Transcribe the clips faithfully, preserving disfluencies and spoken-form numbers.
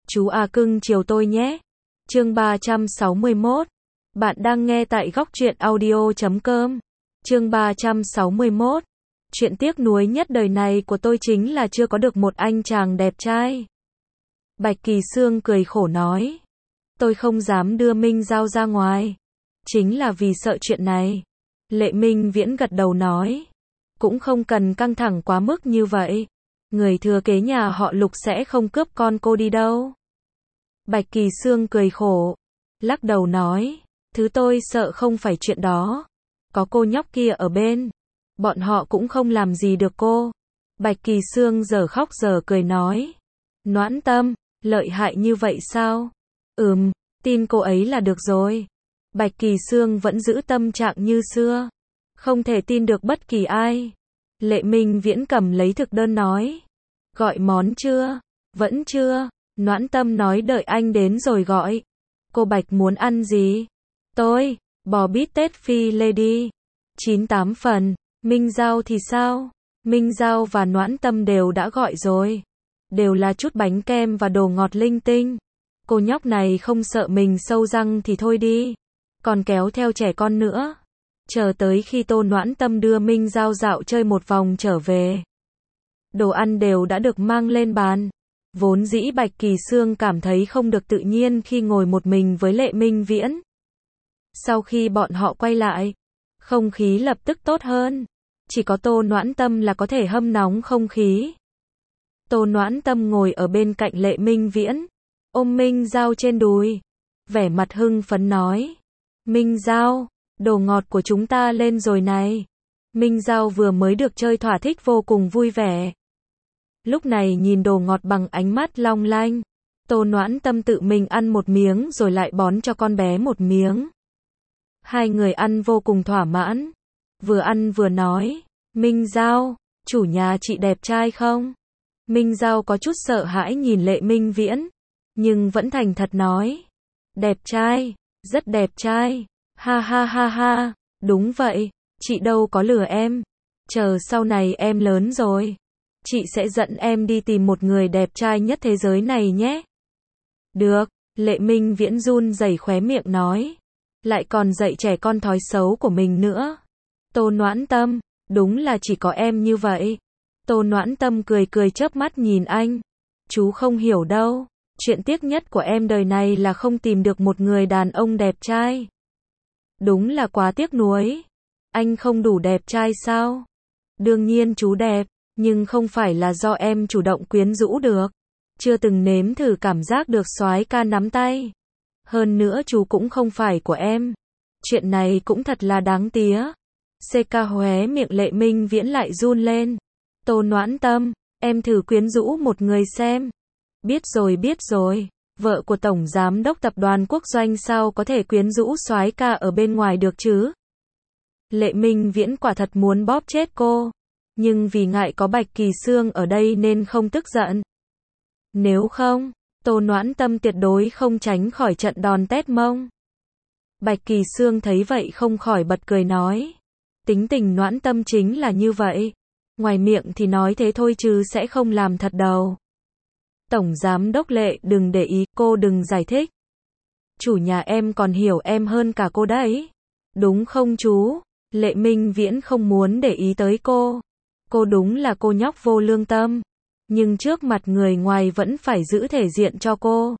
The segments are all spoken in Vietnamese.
Chú A cưng chiều tôi nhé. Chương ba trăm sáu mươi mốt. Bạn đang nghe tại góc truyện audio chấm com. Chương ba trăm sáu mươi mốt. Chuyện tiếc nuối nhất đời này của tôi chính là chưa có được một anh chàng đẹp trai. Bạch Kỳ Sương cười khổ nói. Tôi không dám đưa Minh Giao ra ngoài. Chính là vì sợ chuyện này. Lệ Minh Viễn gật đầu nói. Cũng không cần căng thẳng quá mức như vậy. Người thừa kế nhà họ Lục sẽ không cướp con cô đi đâu. Bạch Kỳ Sương cười khổ. Lắc đầu nói. Thứ tôi sợ không phải chuyện đó. Có cô nhóc kia ở bên. Bọn họ cũng không làm gì được cô. Bạch Kỳ Sương giờ khóc giờ cười nói. Noãn Tâm, lợi hại như vậy sao? Ừm, tin cô ấy là được rồi. Bạch Kỳ Sương vẫn giữ tâm trạng như xưa. Không thể tin được bất kỳ ai. Lệ Minh Viễn cầm lấy thực đơn nói. Gọi món chưa? Vẫn chưa. Noãn Tâm nói đợi anh đến rồi gọi. Cô Bạch muốn ăn gì? Tôi, bò bít tết phi lê đi. chín tám phần. Minh Giao thì sao? Minh Giao và Noãn Tâm đều đã gọi rồi. Đều là chút bánh kem và đồ ngọt linh tinh. Cô nhóc này không sợ mình sâu răng thì thôi đi. Còn kéo theo trẻ con nữa. Chờ tới khi Tô Noãn Tâm đưa Minh Giao dạo chơi một vòng trở về. Đồ ăn đều đã được mang lên bàn. Vốn dĩ Bạch Kỳ Sương cảm thấy không được tự nhiên khi ngồi một mình với Lệ Minh Viễn. Sau khi bọn họ quay lại, không khí lập tức tốt hơn. Chỉ có Tô Noãn Tâm là có thể hâm nóng không khí. Tô Noãn Tâm ngồi ở bên cạnh Lệ Minh Viễn, ôm Minh Giao trên đùi, vẻ mặt hưng phấn nói. Minh Giao, đồ ngọt của chúng ta lên rồi này. Minh Giao vừa mới được chơi thỏa thích vô cùng vui vẻ. Lúc này nhìn đồ ngọt bằng ánh mắt long lanh. Tô Noãn Tâm tự mình ăn một miếng rồi lại bón cho con bé một miếng. Hai người ăn vô cùng thỏa mãn. Vừa ăn vừa nói. Minh Giao, chủ nhà chị đẹp trai không? Minh Giao có chút sợ hãi nhìn Lệ Minh Viễn. Nhưng vẫn thành thật nói. Đẹp trai, rất đẹp trai. Ha ha ha ha, đúng vậy, chị đâu có lừa em. Chờ sau này em lớn rồi. Chị sẽ dẫn em đi tìm một người đẹp trai nhất thế giới này nhé. Được, Lệ Minh Viễn run rẩy khóe miệng nói. Lại còn dạy trẻ con thói xấu của mình nữa. Tô Noãn Tâm, đúng là chỉ có em như vậy. Tô Noãn Tâm cười cười chớp mắt nhìn anh. Chú không hiểu đâu. Chuyện tiếc nhất của em đời này là không tìm được một người đàn ông đẹp trai. Đúng là quá tiếc nuối. Anh không đủ đẹp trai sao? Đương nhiên chú đẹp. Nhưng không phải là do em chủ động quyến rũ được. Chưa từng nếm thử cảm giác được soái ca nắm tay. Hơn nữa chú cũng không phải của em. Chuyện này cũng thật là đáng tía. xê ca hóe miệng Lệ Minh Viễn lại run lên. Tô Noãn Tâm, em thử quyến rũ một người xem. Biết rồi biết rồi. Vợ của Tổng Giám đốc Tập đoàn Quốc Doanh sao có thể quyến rũ soái ca ở bên ngoài được chứ? Lệ Minh Viễn quả thật muốn bóp chết cô. Nhưng vì ngại có Bạch Kỳ Sương ở đây nên không tức giận. Nếu không, Tô Noãn Tâm tuyệt đối không tránh khỏi trận đòn tét mông. Bạch Kỳ Sương thấy vậy không khỏi bật cười nói. Tính tình Noãn Tâm chính là như vậy. Ngoài miệng thì nói thế thôi chứ sẽ không làm thật đâu. Tổng Giám đốc Lệ đừng để ý, cô đừng giải thích. Chủ nhà em còn hiểu em hơn cả cô đấy. Đúng không chú? Lệ Minh Viễn không muốn để ý tới cô. Cô đúng là cô nhóc vô lương tâm. Nhưng trước mặt người ngoài vẫn phải giữ thể diện cho cô.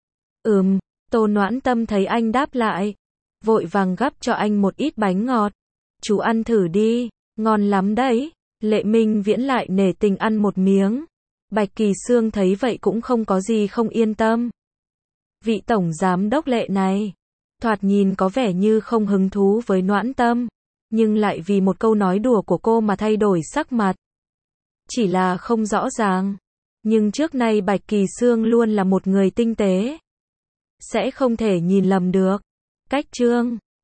Ừm, Tô Noãn Tâm thấy anh đáp lại. Vội vàng gắp cho anh một ít bánh ngọt. Chú ăn thử đi, ngon lắm đấy. Lệ Minh Viễn lại nể tình ăn một miếng. Bạch Kỳ Sương thấy vậy cũng không có gì không yên tâm. Vị Tổng Giám đốc Lệ này, thoạt nhìn có vẻ như không hứng thú với Noãn Tâm. Nhưng lại vì một câu nói đùa của cô mà thay đổi sắc mặt. Chỉ là không rõ ràng. Nhưng trước nay Bạch Kỳ Sương luôn là một người tinh tế. Sẽ không thể nhìn lầm được. Cách chương